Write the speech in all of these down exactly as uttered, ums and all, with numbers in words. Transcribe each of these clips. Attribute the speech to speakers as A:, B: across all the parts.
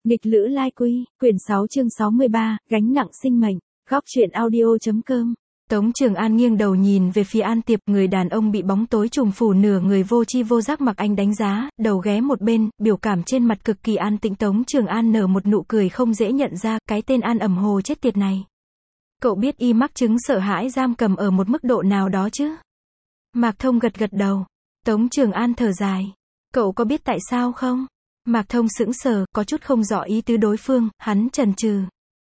A: Nghịch lữ lai quy, quyển sáu chương sáu mươi ba, gánh nặng sinh mệnh, góc truyện audio.com.
B: Tống Trường An nghiêng đầu nhìn về phía An Tiệp, người đàn ông bị bóng tối trùm phủ nửa người vô tri vô giác mặc anh đánh giá, đầu ghé một bên, biểu cảm trên mặt cực kỳ an tĩnh. Tống Trường An nở một nụ cười không dễ nhận ra, cái tên An ẩm hồ chết tiệt này. Cậu biết y mắc chứng sợ hãi giam cầm ở một mức độ nào đó chứ? Mạc Thông gật gật đầu. Tống Trường An thở dài. Cậu có biết tại sao không? Mạc Thông sững sờ, có chút không rõ ý tứ đối phương, hắn chần chừ.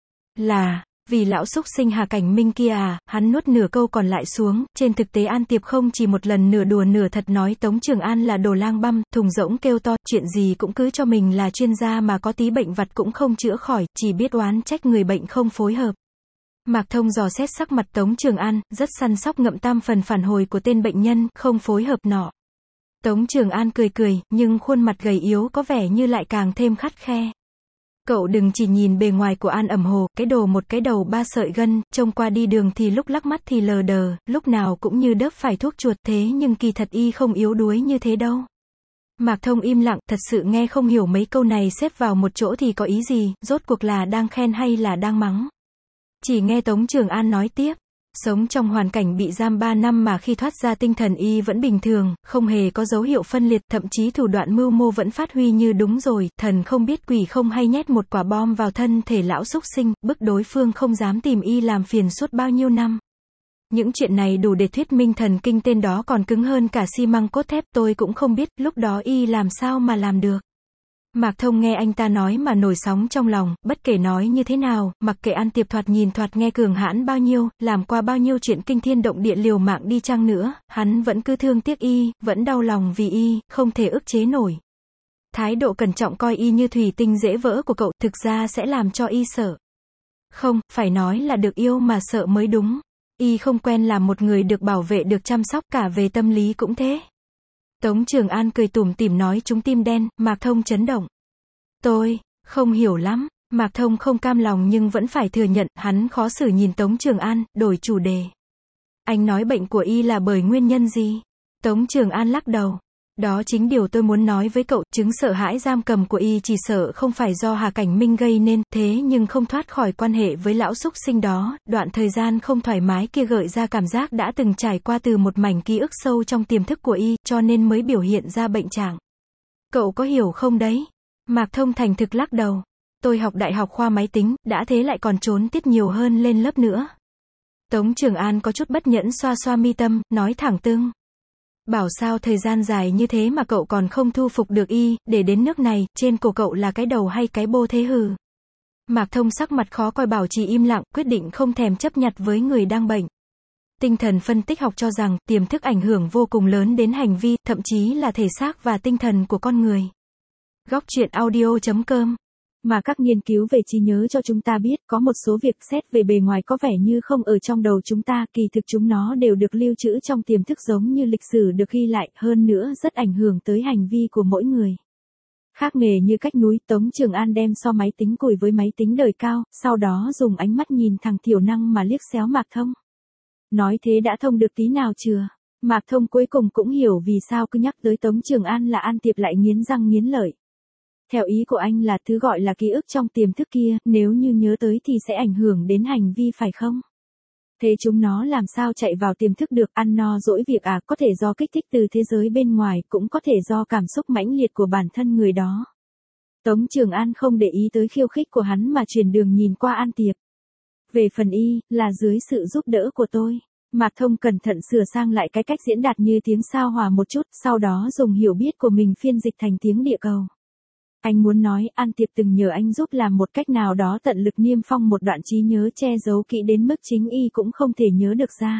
B: Là, vì lão xúc sinh Hà Cảnh Minh kia à, hắn nuốt nửa câu còn lại xuống, trên thực tế An Tiệp không chỉ một lần nửa đùa nửa thật nói Tống Trường An là đồ lang băm, thùng rỗng kêu to, chuyện gì cũng cứ cho mình là chuyên gia mà có tí bệnh vặt cũng không chữa khỏi, chỉ biết oán trách người bệnh không phối hợp. Mạc Thông dò xét sắc mặt Tống Trường An, rất săn sóc ngậm tam phần phản hồi của tên bệnh nhân, không phối hợp nọ. Tống Trường An cười cười, nhưng khuôn mặt gầy yếu có vẻ như lại càng thêm khắt khe. Cậu đừng chỉ nhìn bề ngoài của An ẩm hồ, cái đồ một cái đầu ba sợi gân, trông qua đi đường thì lúc lắc mắt thì lờ đờ, lúc nào cũng như đớp phải thuốc chuột, thế nhưng kỳ thật y không yếu đuối như thế đâu. Mạc Thông im lặng, thật sự nghe không hiểu mấy câu này xếp vào một chỗ thì có ý gì, rốt cuộc là đang khen hay là đang mắng. Chỉ nghe Tống Trường An nói tiếp. Sống trong hoàn cảnh bị giam ba năm mà khi thoát ra tinh thần y vẫn bình thường, không hề có dấu hiệu phân liệt, thậm chí thủ đoạn mưu mô vẫn phát huy như đúng rồi, thần không biết quỷ không hay nhét một quả bom vào thân thể lão xúc sinh, bức đối phương không dám tìm y làm phiền suốt bao nhiêu năm. Những chuyện này đủ để thuyết minh thần kinh tên đó còn cứng hơn cả xi măng cốt thép, tôi cũng không biết, lúc đó y làm sao mà làm được. Mạc Thông nghe anh ta nói mà nổi sóng trong lòng, bất kể nói như thế nào, mặc kệ An Tiệp thoạt nhìn thoạt nghe cường hãn bao nhiêu, làm qua bao nhiêu chuyện kinh thiên động địa liều mạng đi chăng nữa, hắn vẫn cứ thương tiếc y, vẫn đau lòng vì y, không thể ức chế nổi. Thái độ cẩn trọng coi y như thủy tinh dễ vỡ của cậu, thực ra sẽ làm cho y sợ. Không, phải nói là được yêu mà sợ mới đúng. Y không quen làm một người được bảo vệ được chăm sóc, cả về tâm lý cũng thế. Tống Trường An cười tủm tỉm nói chúng tim đen, Mạc Thông chấn động. Tôi, không hiểu lắm, Mạc Thông không cam lòng nhưng vẫn phải thừa nhận, hắn khó xử nhìn Tống Trường An, đổi chủ đề. Anh nói bệnh của y là bởi nguyên nhân gì? Tống Trường An lắc đầu. Đó chính điều tôi muốn nói với cậu, chứng sợ hãi giam cầm của y chỉ sợ không phải do Hà Cảnh Minh gây nên, thế nhưng không thoát khỏi quan hệ với lão xúc sinh đó, đoạn thời gian không thoải mái kia gợi ra cảm giác đã từng trải qua từ một mảnh ký ức sâu trong tiềm thức của y, cho nên mới biểu hiện ra bệnh trạng. Cậu có hiểu không đấy? Mạc Thông thành thực lắc đầu. Tôi học đại học khoa máy tính, đã thế lại còn trốn tiết nhiều hơn lên lớp nữa. Tống Trường An có chút bất nhẫn xoa xoa mi tâm, nói thẳng tưng. Bảo sao thời gian dài như thế mà cậu còn không thu phục được y, để đến nước này, trên cổ cậu là cái đầu hay cái bô thế hừ. Mạc Thông sắc mặt khó coi bảo trì im lặng, quyết định không thèm chấp nhặt với người đang bệnh. Tinh thần phân tích học cho rằng, tiềm thức ảnh hưởng vô cùng lớn đến hành vi, thậm chí là thể xác và tinh thần của con người. Góc truyện audio.com.
A: Mà các nghiên cứu về trí nhớ cho chúng ta biết, có một số việc xét về bề ngoài có vẻ như không ở trong đầu chúng ta, kỳ thực chúng nó đều được lưu trữ trong tiềm thức giống như lịch sử được ghi lại, hơn nữa rất ảnh hưởng tới hành vi của mỗi người. Khác nghề như cách núi, Tống Trường An đem so máy tính cùi với máy tính đời cao, sau đó dùng ánh mắt nhìn thằng thiểu năng mà liếc xéo Mạc Thông. Nói thế đã thông được tí nào chưa? Mạc Thông cuối cùng cũng hiểu vì sao cứ nhắc tới Tống Trường An là An Tiệp lại nghiến răng nghiến lợi. Theo ý của anh là thứ gọi là ký ức trong tiềm thức kia, nếu như nhớ tới thì sẽ ảnh hưởng đến hành vi phải không? Thế chúng nó làm sao chạy vào tiềm thức được, ăn no dỗi việc à, có thể do kích thích từ thế giới bên ngoài, cũng có thể do cảm xúc mãnh liệt của bản thân người đó. Tống Trường An không để ý tới khiêu khích của hắn mà chuyển đường nhìn qua An Tiệp. Về phần y, là dưới sự giúp đỡ của tôi. Mạc Thông cẩn thận sửa sang lại cái cách diễn đạt như tiếng sao hòa một chút, sau đó dùng hiểu biết của mình phiên dịch thành tiếng địa cầu. Anh muốn nói, An Tiệp từng nhờ anh giúp làm một cách nào đó tận lực niêm phong một đoạn trí nhớ che giấu kỹ đến mức chính y cũng không thể nhớ được ra.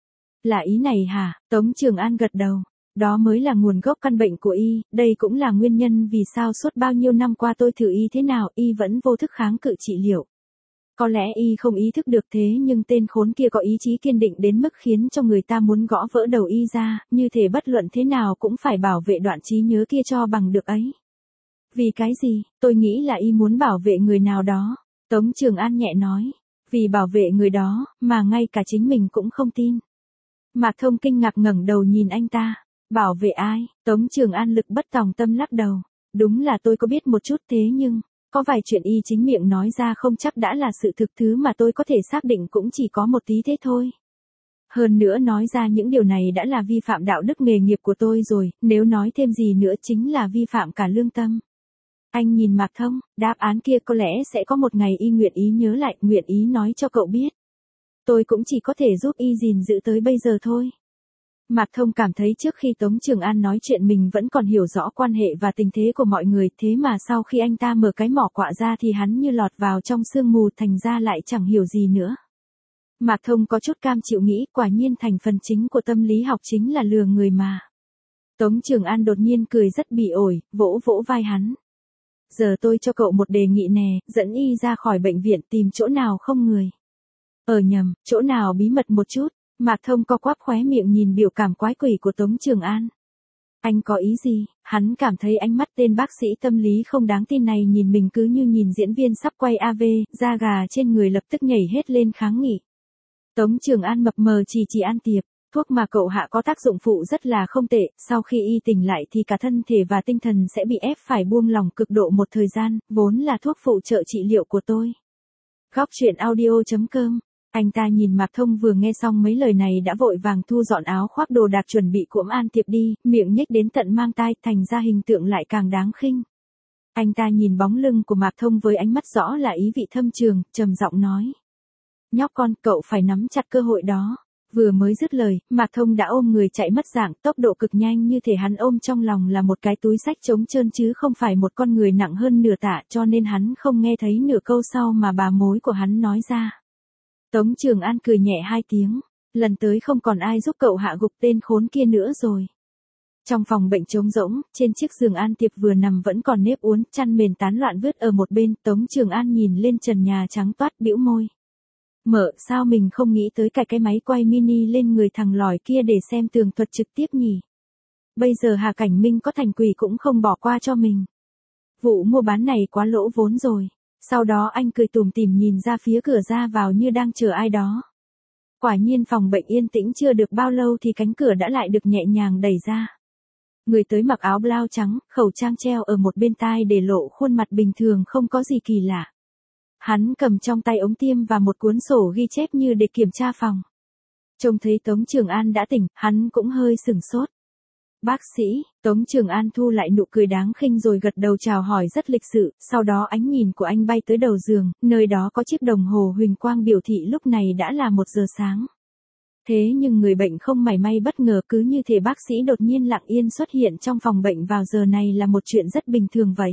A: Là ý này hả? Tống Trường An gật đầu. Đó mới là nguồn gốc căn bệnh của y, đây cũng là nguyên nhân vì sao suốt bao nhiêu năm qua tôi thử y thế nào, y vẫn vô thức kháng cự trị liệu. Có lẽ y không ý thức được thế nhưng tên khốn kia có ý chí kiên định đến mức khiến cho người ta muốn gõ vỡ đầu y ra, như thể bất luận thế nào cũng phải bảo vệ đoạn trí nhớ kia cho bằng được ấy. Vì cái gì? Tôi nghĩ là y muốn bảo vệ người nào đó. Tống Trường An nhẹ nói. Vì bảo vệ người đó, mà ngay cả chính mình cũng không tin. Mạc Thông kinh ngạc ngẩng đầu nhìn anh ta. Bảo vệ ai? Tống Trường An lực bất tòng tâm lắc đầu. Đúng là tôi có biết một chút thế nhưng, có vài chuyện y chính miệng nói ra không chắc đã là sự thực, thứ mà tôi có thể xác định cũng chỉ có một tí thế thôi. Hơn nữa nói ra những điều này đã là vi phạm đạo đức nghề nghiệp của tôi rồi, nếu nói thêm gì nữa chính là vi phạm cả lương tâm. Anh nhìn Mạc Thông, đáp án kia có lẽ sẽ có một ngày y nguyện ý nhớ lại, nguyện ý nói cho cậu biết. Tôi cũng chỉ có thể giúp y gìn giữ tới bây giờ thôi. Mạc Thông cảm thấy trước khi Tống Trường An nói chuyện mình vẫn còn hiểu rõ quan hệ và tình thế của mọi người, thế mà sau khi anh ta mở cái mỏ quạ ra thì hắn như lọt vào trong sương mù, thành ra lại chẳng hiểu gì nữa. Mạc Thông có chút cam chịu nghĩ, quả nhiên thành phần chính của tâm lý học chính là lừa người mà. Tống Trường An đột nhiên cười rất bỉ ổi, vỗ vỗ vai hắn. Giờ tôi cho cậu một đề nghị nè, dẫn y ra khỏi bệnh viện tìm chỗ nào không người. Ờ nhầm, chỗ nào bí mật một chút. Mạc Thông co quắp khóe miệng nhìn biểu cảm quái quỷ của Tống Trường An. Anh có ý gì? Hắn cảm thấy ánh mắt tên bác sĩ tâm lý không đáng tin này nhìn mình cứ như nhìn diễn viên sắp quay a vê, da gà trên người lập tức nhảy hết lên kháng nghị. Tống Trường An mập mờ chỉ chỉ An Tiệp, thuốc mà cậu hạ có tác dụng phụ rất là không tệ, sau khi y tỉnh lại thì cả thân thể và tinh thần sẽ bị ép phải buông lỏng cực độ một thời gian, vốn là thuốc phụ trợ trị liệu của tôi. Góc truyện audio chấm com. Anh ta nhìn Mạc Thông vừa nghe xong mấy lời này đã vội vàng thu dọn áo khoác đồ đạc chuẩn bị cuỗm An Tiệp đi, miệng nhếch đến tận mang tai, thành ra hình tượng lại càng đáng khinh. Anh ta nhìn bóng lưng của Mạc Thông với ánh mắt rõ là ý vị thâm trường, trầm giọng nói. Nhóc con, cậu phải nắm chặt cơ hội đó. Vừa mới dứt lời, Mạc Thông đã ôm người chạy mất dạng, tốc độ cực nhanh như thể hắn ôm trong lòng là một cái túi xách trống trơn chứ không phải một con người nặng hơn nửa tạ, cho nên hắn không nghe thấy nửa câu sau mà bà mối của hắn nói ra. Tống Trường An cười nhẹ hai tiếng, lần tới không còn ai giúp cậu hạ gục tên khốn kia nữa rồi. Trong phòng bệnh trống rỗng, trên chiếc giường An Tiệp vừa nằm vẫn còn nếp uốn, chăn mền tán loạn vứt ở một bên, Tống Trường An nhìn lên trần nhà trắng toát bĩu môi. Mợ, sao mình không nghĩ tới cài cái máy quay mini lên người thằng lòi kia để xem tường thuật trực tiếp nhỉ? Bây giờ Hà Cảnh Minh có thành quỷ cũng không bỏ qua cho mình. Vụ mua bán này quá lỗ vốn rồi. Sau đó anh cười tủm tỉm nhìn ra phía cửa ra vào như đang chờ ai đó. Quả nhiên phòng bệnh yên tĩnh chưa được bao lâu thì cánh cửa đã lại được nhẹ nhàng đẩy ra. Người tới mặc áo blau trắng, khẩu trang treo ở một bên tai để lộ khuôn mặt bình thường không có gì kỳ lạ. Hắn cầm trong tay ống tiêm và một cuốn sổ ghi chép như để kiểm tra phòng. Trông thấy Tống Trường An đã tỉnh, hắn cũng hơi sửng sốt. Bác sĩ, Tống Trường An thu lại nụ cười đáng khinh rồi gật đầu chào hỏi rất lịch sự, sau đó ánh nhìn của anh bay tới đầu giường, nơi đó có chiếc đồng hồ huỳnh quang biểu thị lúc này đã là một giờ sáng. Thế nhưng người bệnh không mảy may bất ngờ, cứ như thể bác sĩ đột nhiên lặng yên xuất hiện trong phòng bệnh vào giờ này là một chuyện rất bình thường vậy.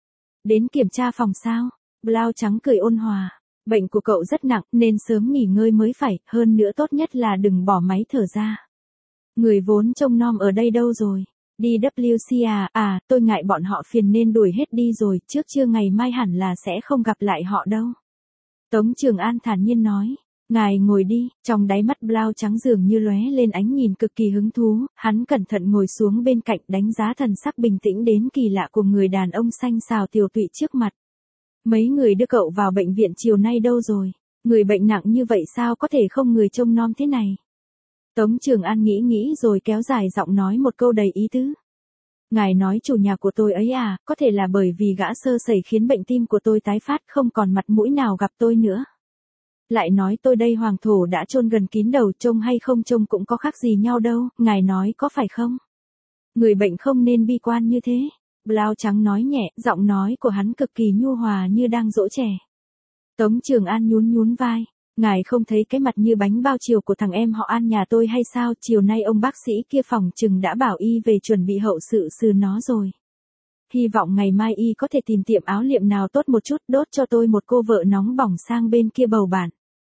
A: Đến kiểm tra phòng sao? Blau trắng cười ôn hòa. Bệnh của cậu rất nặng nên sớm nghỉ ngơi mới phải, hơn nữa tốt nhất là đừng bỏ máy thở ra. Người vốn trông nom ở đây đâu rồi? Đi vê kép xê à? À, tôi ngại bọn họ phiền nên đuổi hết đi rồi, trước trưa ngày mai hẳn là sẽ không gặp lại họ đâu. Tống Trường An thản nhiên nói. Ngài ngồi đi, trong đáy mắt blau trắng dường như lóe lên ánh nhìn cực kỳ hứng thú, hắn cẩn thận ngồi xuống bên cạnh đánh giá thần sắc bình tĩnh đến kỳ lạ của người đàn ông xanh xào tiều tụy trước mặt. Mấy người đưa cậu vào bệnh viện chiều nay đâu rồi? Người bệnh nặng như vậy sao có thể không người trông nom thế này? Tống Trường An nghĩ nghĩ rồi kéo dài giọng nói một câu đầy ý tứ. Ngài nói chủ nhà của tôi ấy à, có thể là bởi vì gã sơ sẩy khiến bệnh tim của tôi tái phát không còn mặt mũi nào gặp tôi nữa. Lại nói tôi đây hoàng thổ đã chôn gần kín đầu, trông hay không trông cũng có khác gì nhau đâu, ngài nói có phải không? Người bệnh không nên bi quan như thế. Blau trắng nói nhẹ, giọng nói của hắn cực kỳ nhu hòa như đang dỗ trẻ. Tống Trường An nhún nhún vai. Ngài không thấy cái mặt như bánh bao chiều của thằng em họ An nhà tôi hay sao? Chiều nay ông bác sĩ kia phòng chừng đã bảo y về chuẩn bị hậu sự sừ nó rồi. Hy vọng ngày mai y có thể tìm tiệm áo liệm nào tốt một chút, đốt cho tôi một cô vợ nóng bỏng sang bên kia bầu bạn.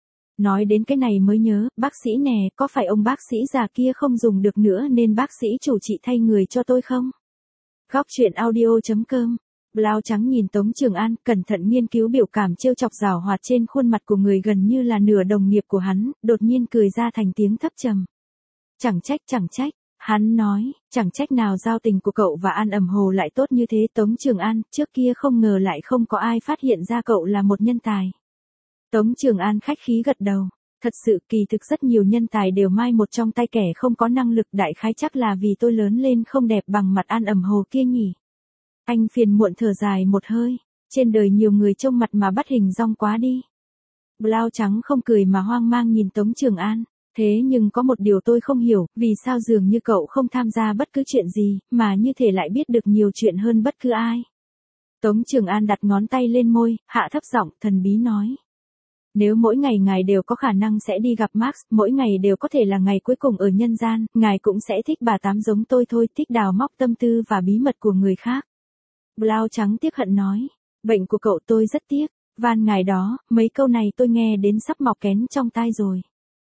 A: Nói đến cái này mới nhớ, bác sĩ nè, có phải ông bác sĩ già kia không dùng được nữa nên bác sĩ chủ trị thay người cho tôi không? Góc truyện audio chấm com. Blau trắng nhìn Tống Trường An, cẩn thận nghiên cứu biểu cảm trêu chọc giảo hoạt trên khuôn mặt của người gần như là nửa đồng nghiệp của hắn, đột nhiên cười ra thành tiếng thấp trầm. Chẳng trách, chẳng trách, hắn nói, chẳng trách nào giao tình của cậu và An ẩm hồ lại tốt như thế. Tống Trường An, trước kia không ngờ lại không có ai phát hiện ra cậu là một nhân tài. Tống Trường An khách khí gật đầu. Thật sự kỳ thực rất nhiều nhân tài đều mai một trong tay kẻ không có năng lực, đại khái chắc là vì tôi lớn lên không đẹp bằng mặt An ẩm hồ kia nhỉ. Anh phiền muộn thở dài một hơi. Trên đời nhiều người trông mặt mà bắt hình dong quá đi. Blau trắng không cười mà hoang mang nhìn Tống Trường An. Thế nhưng có một điều tôi không hiểu, vì sao dường như cậu không tham gia bất cứ chuyện gì, mà như thể lại biết được nhiều chuyện hơn bất cứ ai. Tống Trường An đặt ngón tay lên môi, hạ thấp giọng, thần bí nói. Nếu mỗi ngày ngài đều có khả năng sẽ đi gặp Max, mỗi ngày đều có thể là ngày cuối cùng ở nhân gian, ngài cũng sẽ thích bà tám giống tôi thôi, thích đào móc tâm tư và bí mật của người khác. Blau trắng tiếc hận nói. Bệnh của cậu tôi rất tiếc, van ngài đó, mấy câu này tôi nghe đến sắp mọc kén trong tai rồi.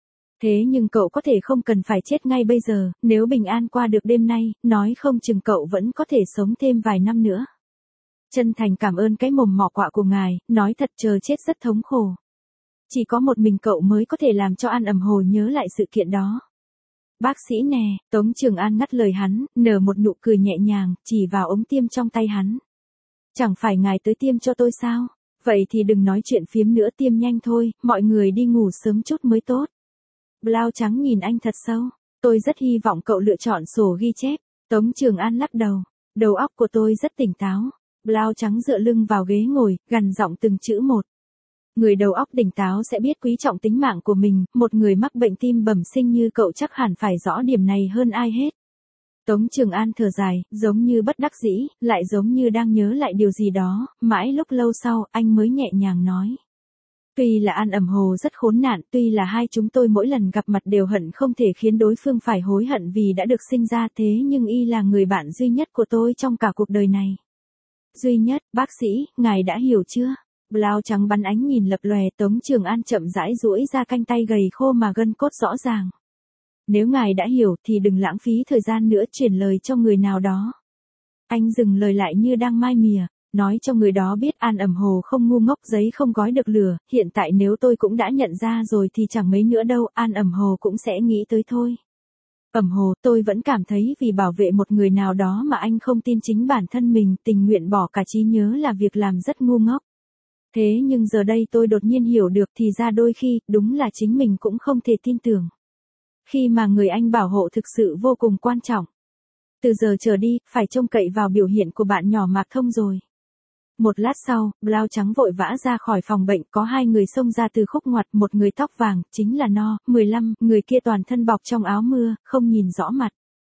A: Thế nhưng cậu có thể không cần phải chết ngay bây giờ, nếu bình an qua được đêm nay, nói không chừng cậu vẫn có thể sống thêm vài năm nữa. Chân thành cảm ơn cái mồm mỏ quạ của ngài, nói thật chờ chết rất thống khổ. Chỉ có một mình cậu mới có thể làm cho An ẩm hồ nhớ lại sự kiện đó. Bác sĩ nè, Tống Trường An ngắt lời hắn, nở một nụ cười nhẹ nhàng, chỉ vào ống tiêm trong tay hắn. Chẳng phải ngài tới tiêm cho tôi sao? Vậy thì đừng nói chuyện phiếm nữa, tiêm nhanh thôi, mọi người đi ngủ sớm chút mới tốt. Blau trắng nhìn anh thật sâu. Tôi rất hy vọng cậu lựa chọn sổ ghi chép. Tống Trường An lắc đầu. Đầu óc của tôi rất tỉnh táo. Blau trắng dựa lưng vào ghế ngồi, gằn giọng từng chữ một. Người đầu óc tỉnh táo sẽ biết quý trọng tính mạng của mình, một người mắc bệnh tim bẩm sinh như cậu chắc hẳn phải rõ điểm này hơn ai hết. Tống Trường An thở dài, giống như bất đắc dĩ, lại giống như đang nhớ lại điều gì đó, mãi lúc lâu sau, anh mới nhẹ nhàng nói. Tuy là An ẩm hồ rất khốn nạn, tuy là hai chúng tôi mỗi lần gặp mặt đều hận không thể khiến đối phương phải hối hận vì đã được sinh ra, thế nhưng y là người bạn duy nhất của tôi trong cả cuộc đời này. Duy nhất, bác sĩ, ngài đã hiểu chưa? Blau trắng bắn ánh nhìn lập lòe, Tống Trường An chậm rãi duỗi ra canh tay gầy khô mà gân cốt rõ ràng. Nếu ngài đã hiểu thì đừng lãng phí thời gian nữa truyền lời cho người nào đó. Anh dừng lời lại như đang mai mỉa, nói cho người đó biết An ẩm hồ không ngu ngốc, giấy không gói được lửa, hiện tại nếu tôi cũng đã nhận ra rồi thì chẳng mấy nữa đâu, An ẩm hồ cũng sẽ nghĩ tới thôi. Ẩm hồ, tôi vẫn cảm thấy vì bảo vệ một người nào đó mà anh không tin chính bản thân mình, tình nguyện bỏ cả trí nhớ là việc làm rất ngu ngốc. Thế nhưng giờ đây tôi đột nhiên hiểu được thì ra đôi khi, đúng là chính mình cũng không thể tin tưởng. Khi mà người anh bảo hộ thực sự vô cùng quan trọng. Từ giờ trở đi, phải trông cậy vào biểu hiện của bạn nhỏ Mạc Thông rồi. Một lát sau, Blau trắng vội vã ra khỏi phòng bệnh, có hai người xông ra từ khúc ngoặt, một người tóc vàng, chính là No, mười lăm, người kia toàn thân bọc trong áo mưa, không nhìn rõ mặt.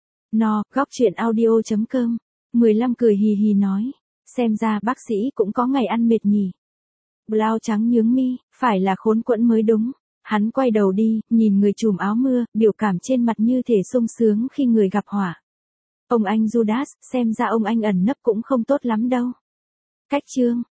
A: No, góc truyện audio chấm com. mười lăm cười hì hì nói, xem ra bác sĩ cũng có ngày ăn mệt nhỉ. Blau trắng nhướng mi, phải là khốn quẫn mới đúng. Hắn quay đầu đi, nhìn người trùm áo mưa, biểu cảm trên mặt như thể sung sướng khi người gặp họa. Ông anh Judas, xem ra ông anh ẩn nấp cũng không tốt lắm đâu. Cách chương